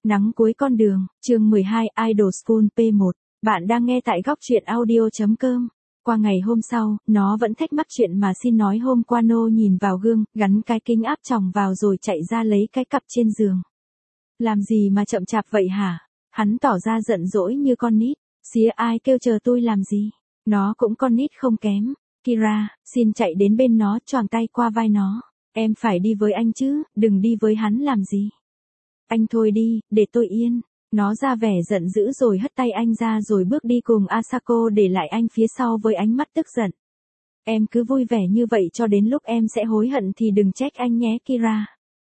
Nắng cuối con đường, chương 12 Idol School P1. Bạn đang nghe tại góc truyện audio.com. Qua ngày hôm sau, nó vẫn thách mắc chuyện mà xin nói hôm qua Nô nhìn vào gương, gắn cái kính áp tròng vào rồi chạy ra lấy cái cặp trên giường. Làm gì mà chậm chạp vậy hả? Hắn tỏ ra giận dỗi như con nít. Xía ai kêu chờ tôi làm gì? Nó cũng con nít không kém. Kira, xin chạy đến bên nó, choàng tay qua vai nó. Em phải đi với anh chứ, đừng đi với hắn làm gì. Anh thôi đi, để tôi yên. Nó ra vẻ giận dữ rồi hất tay anh ra rồi bước đi cùng Asako để lại anh phía sau với ánh mắt tức giận. Em cứ vui vẻ như vậy cho đến lúc em sẽ hối hận thì đừng trách anh nhé Kira.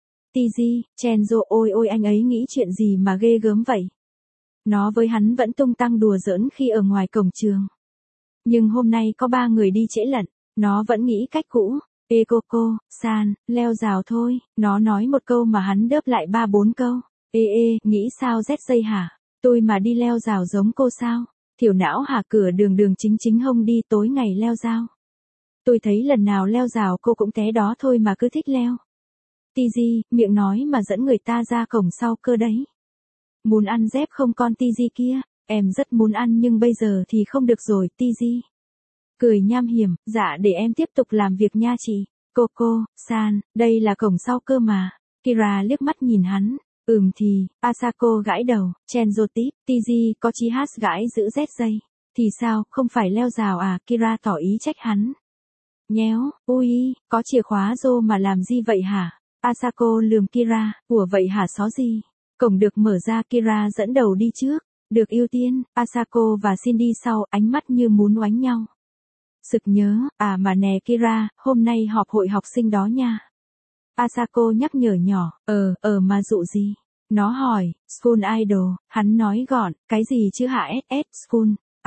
Tiji, Chenzo ôi anh ấy nghĩ chuyện gì mà ghê gớm vậy. Nó với hắn vẫn tung tăng đùa giỡn khi ở ngoài cổng trường. Nhưng hôm nay có 3 người đi trễ lận, nó vẫn nghĩ cách cũ. Ê cô, san, leo rào thôi, nó nói một câu mà hắn đớp lại 3-4 câu. Ê, nghĩ sao ZJ hả? Tôi mà đi leo rào giống cô sao? Thiểu não hả cửa đường chính hông đi tối ngày leo rào. Tôi thấy lần nào leo rào cô cũng té đó thôi mà cứ thích leo. Tiji, miệng nói mà dẫn người ta ra cổng sau cơ đấy. Muốn ăn dép không con Tiji kia? Em rất muốn ăn nhưng bây giờ thì không được rồi Tiji. Cười nham hiểm, dạ để em tiếp tục làm việc nha chị. Cô, san, đây là cổng sau cơ mà. Kira liếc mắt nhìn hắn. Thì, Asako gãi đầu, Chenzo tiếp, Tiji có chí hát gãi giữ ZJ. Thì sao, không phải leo rào à, Kira tỏ ý trách hắn. Nhéo, ui, có chìa khóa rô mà làm gì vậy hả? Asako lườm Kira, ủa vậy hả xó gì? Cổng được mở ra Kira dẫn đầu đi trước, được ưu tiên, Asako và Cindy sau, ánh mắt như muốn oánh nhau. Sực nhớ, mà nè Kira, hôm nay họp hội học sinh đó nha. Asako nhắc nhở nhỏ, mà dụ gì? Nó hỏi, School Idol, hắn nói gọn, cái gì chứ hả School,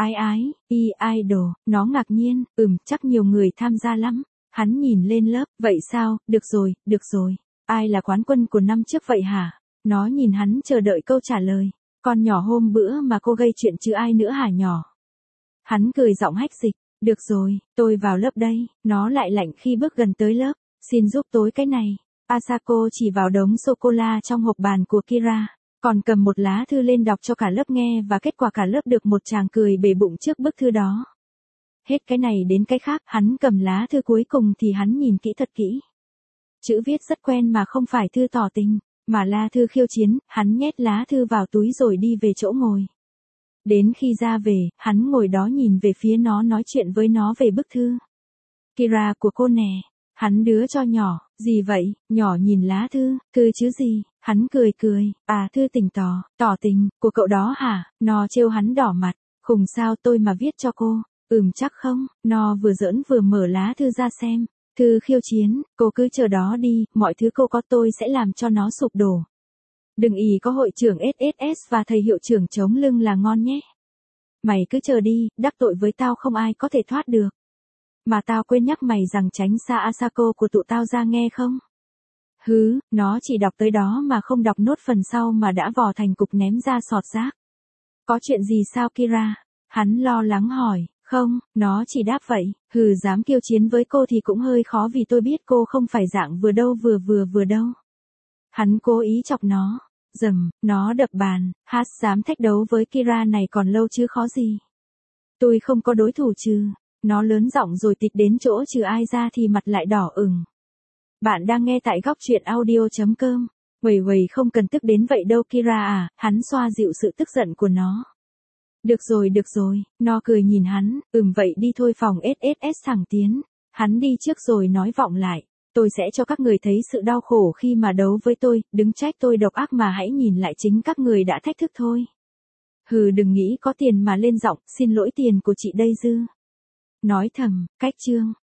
idol, nó ngạc nhiên, chắc nhiều người tham gia lắm. Hắn nhìn lên lớp, vậy sao, được rồi, ai là quán quân của năm trước vậy hả? Nó nhìn hắn chờ đợi câu trả lời, con nhỏ hôm bữa mà cô gây chuyện chứ ai nữa hả nhỏ? Hắn cười giọng hách dịch. Được rồi, tôi vào lớp đây. Nó lại lạnh khi bước gần tới lớp. Xin giúp tối cái này. Asako chỉ vào đống sô-cô-la trong hộp bàn của Kira. Còn cầm một lá thư lên đọc cho cả lớp nghe và kết quả cả lớp được một tràng cười bể bụng trước bức thư đó. Hết cái này đến cái khác, hắn cầm lá thư cuối cùng thì hắn nhìn kỹ thật kỹ. Chữ viết rất quen mà không phải thư tỏ tình, mà là thư khiêu chiến. Hắn nhét lá thư vào túi rồi đi về chỗ ngồi. Đến khi ra về, hắn ngồi đó nhìn về phía nó nói chuyện với nó về bức thư. Kira của cô nè. Hắn đứa cho nhỏ, gì vậy, nhỏ nhìn lá thư, thư chứ gì, hắn cười, thư tình tỏ tình, của cậu đó hả, nó trêu hắn đỏ mặt, khùng sao tôi mà viết cho cô, chắc không, nó vừa giỡn vừa mở lá thư ra xem, thư khiêu chiến, cô cứ chờ đó đi, mọi thứ cô có tôi sẽ làm cho nó sụp đổ. Đừng ý có hội trưởng SSS và thầy hiệu trưởng chống lưng là ngon nhé. Mày cứ chờ đi, đắc tội với tao không ai có thể thoát được. Mà tao quên nhắc mày rằng tránh xa Asako của tụi tao ra nghe không? Nó chỉ đọc tới đó mà không đọc nốt phần sau mà đã vò thành cục ném ra sọt rác. Có chuyện gì sao Kira? Hắn lo lắng hỏi, không, nó chỉ đáp vậy, dám kiêu chiến với cô thì cũng hơi khó vì tôi biết cô không phải dạng vừa đâu vừa đâu. Hắn cố ý chọc nó. Nó đập bàn, dám thách đấu với Kira này còn lâu chứ khó gì. Tôi không có đối thủ chứ. Nó lớn giọng rồi tịt đến chỗ trừ ai ra thì mặt lại đỏ ửng. Bạn đang nghe tại góc truyện audio.com. Quầy không cần tức đến vậy đâu Kira à, hắn xoa dịu sự tức giận của nó. Được rồi, nó cười nhìn hắn, vậy đi thôi phòng SSS thẳng tiến. Hắn đi trước rồi nói vọng lại. Tôi sẽ cho các người thấy sự đau khổ khi mà đấu với tôi, đừng trách tôi độc ác mà hãy nhìn lại chính các người đã thách thức thôi. Đừng nghĩ có tiền mà lên giọng, xin lỗi tiền của chị đây dư. Nói thầm, cách chương.